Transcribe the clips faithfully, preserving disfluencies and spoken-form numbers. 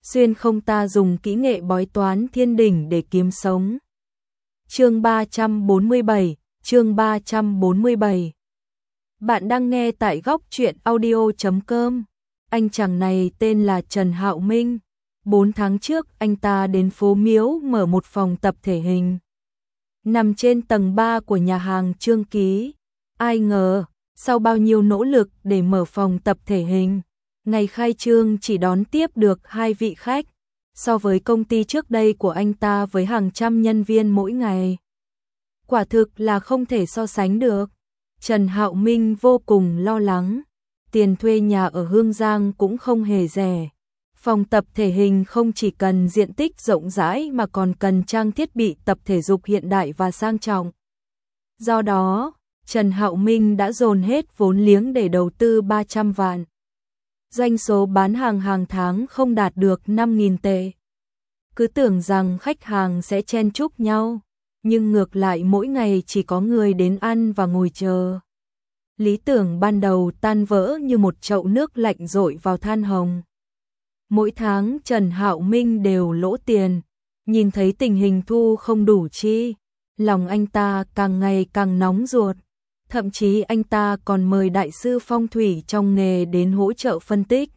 xuyên không ta dùng kỹ nghệ bói toán thiên đỉnh để kiếm sống. Chương ba trăm bốn mươi bảy, chương ba trăm bốn mươi bảy. Bạn đang nghe tại góc truyện audio chấm com. Anh chàng này tên là Trần Hạo Minh. Bốn tháng trước anh ta đến phố Miếu mở một phòng tập thể hình. Nằm trên tầng ba của nhà hàng Trương Ký. Ai ngờ, sau bao nhiêu nỗ lực để mở phòng tập thể hình, ngày khai trương chỉ đón tiếp được hai vị khách, so với công ty trước đây của anh ta với hàng trăm nhân viên mỗi ngày. Quả thực là không thể so sánh được. Trần Hạo Minh vô cùng lo lắng. Tiền thuê nhà ở Hương Giang cũng không hề rẻ. Phòng tập thể hình không chỉ cần diện tích rộng rãi mà còn cần trang thiết bị tập thể dục hiện đại và sang trọng. Do đó, Trần Hạo Minh đã dồn hết vốn liếng để đầu tư ba trăm vạn. Doanh số bán hàng hàng tháng không đạt được năm nghìn tệ. Cứ tưởng rằng khách hàng sẽ chen chúc nhau, nhưng ngược lại mỗi ngày chỉ có người đến ăn và ngồi chờ. Lý tưởng ban đầu tan vỡ như một chậu nước lạnh dội vào than hồng. Mỗi tháng Trần Hạo Minh đều lỗ tiền, nhìn thấy tình hình thu không đủ chi, lòng anh ta càng ngày càng nóng ruột. Thậm chí anh ta còn mời đại sư phong thủy trong nghề đến hỗ trợ phân tích,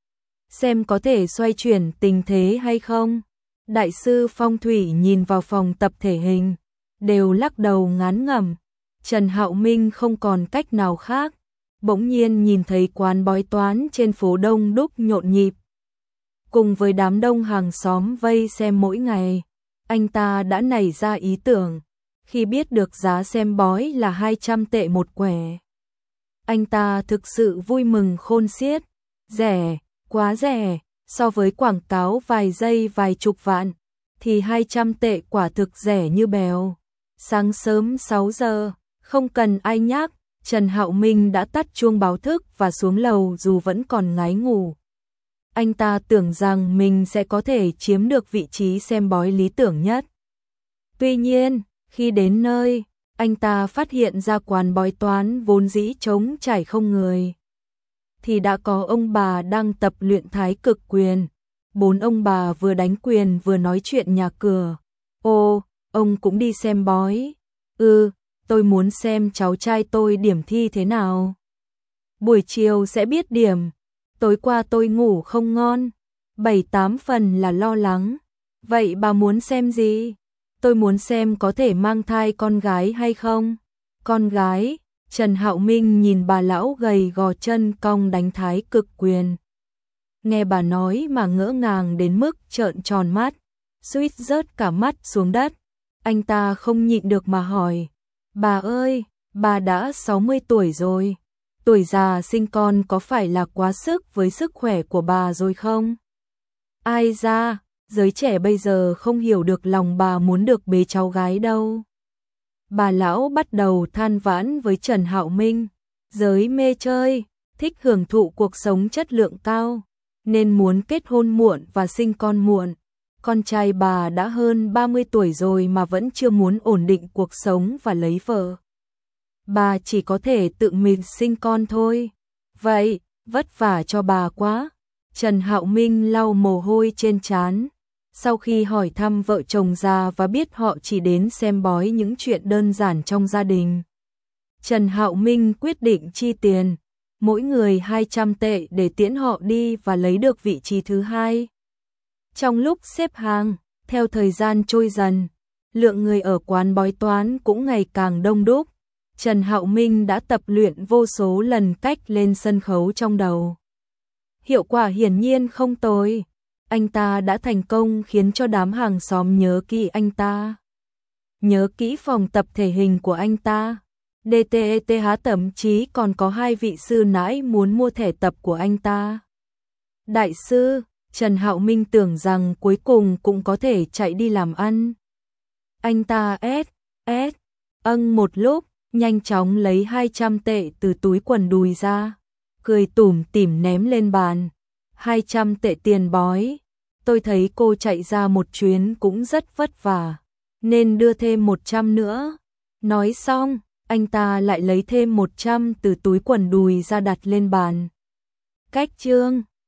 xem có thể xoay chuyển tình thế hay không. Đại sư phong thủy nhìn vào phòng tập thể hình, đều lắc đầu ngán ngẩm. Trần Hạo Minh không còn cách nào khác, bỗng nhiên nhìn thấy quán bói toán trên phố đông đúc nhộn nhịp. Cùng với đám đông hàng xóm vây xem mỗi ngày, anh ta đã nảy ra ý tưởng. Khi biết được giá xem bói là hai trăm tệ một quẻ, anh ta thực sự vui mừng khôn xiết. Rẻ, quá rẻ, so với quảng cáo vài giây vài chục vạn, thì hai trăm tệ quả thực rẻ như bèo. Sáng sớm sáu giờ, không cần ai nhắc, Trần Hạo Minh đã tắt chuông báo thức và xuống lầu dù vẫn còn ngái ngủ. Anh ta tưởng rằng mình sẽ có thể chiếm được vị trí xem bói lý tưởng nhất. Tuy nhiên, khi đến nơi, anh ta phát hiện ra quán bói toán vốn dĩ trống trải không người, thì đã có ông bà đang tập luyện thái cực quyền. Bốn ông bà vừa đánh quyền vừa nói chuyện nhà cửa. Ô, ông cũng đi xem bói? Ừ, tôi muốn xem cháu trai tôi điểm thi thế nào. Buổi chiều sẽ biết điểm. Tối qua tôi ngủ không ngon, bảy tám phần là lo lắng. Vậy bà muốn xem gì? Tôi muốn xem có thể mang thai con gái hay không. Con gái? Trần Hạo Minh nhìn bà lão gầy gò chân cong đánh thái cực quyền. Nghe bà nói mà ngỡ ngàng đến mức trợn tròn mắt, suýt rớt cả mắt xuống đất. Anh ta không nhịn được mà hỏi, bà ơi, bà đã sáu mươi tuổi rồi, tuổi già sinh con có phải là quá sức với sức khỏe của bà rồi không? Ai ra, giới trẻ bây giờ không hiểu được lòng bà muốn được bế cháu gái đâu. Bà lão bắt đầu than vãn với Trần Hạo Minh, giới mê chơi, thích hưởng thụ cuộc sống chất lượng cao, nên muốn kết hôn muộn và sinh con muộn. Con trai bà đã hơn ba mươi tuổi rồi mà vẫn chưa muốn ổn định cuộc sống và lấy vợ. Bà chỉ có thể tự mình sinh con thôi. Vậy, vất vả cho bà quá. Trần Hạo Minh lau mồ hôi trên trán. Sau khi hỏi thăm vợ chồng già và biết họ chỉ đến xem bói những chuyện đơn giản trong gia đình, Trần Hạo Minh quyết định chi tiền, mỗi người hai trăm tệ để tiễn họ đi và lấy được vị trí thứ hai. Trong lúc xếp hàng, theo thời gian trôi dần, lượng người ở quán bói toán cũng ngày càng đông đúc. Trần Hạo Minh đã tập luyện vô số lần cách lên sân khấu trong đầu. Hiệu quả hiển nhiên không tồi. Anh ta đã thành công khiến cho đám hàng xóm nhớ kỹ anh ta. Nhớ kỹ phòng tập thể hình của anh ta. đê tê e tê hát thậm chí còn có hai vị sư nãi muốn mua thẻ tập của anh ta. Đại sư, Trần Hạo Minh tưởng rằng cuối cùng cũng có thể chạy đi làm ăn. Anh ta ét, ét, âng một lúc, nhanh chóng lấy hai trăm tệ từ túi quần đùi ra, cười tủm tỉm ném lên bàn. hai trăm tệ tiền bói, tôi thấy cô chạy ra một chuyến cũng rất vất vả, nên đưa thêm một trăm nữa. Nói xong, anh ta lại lấy thêm một trăm từ túi quần đùi ra đặt lên bàn. Cách chương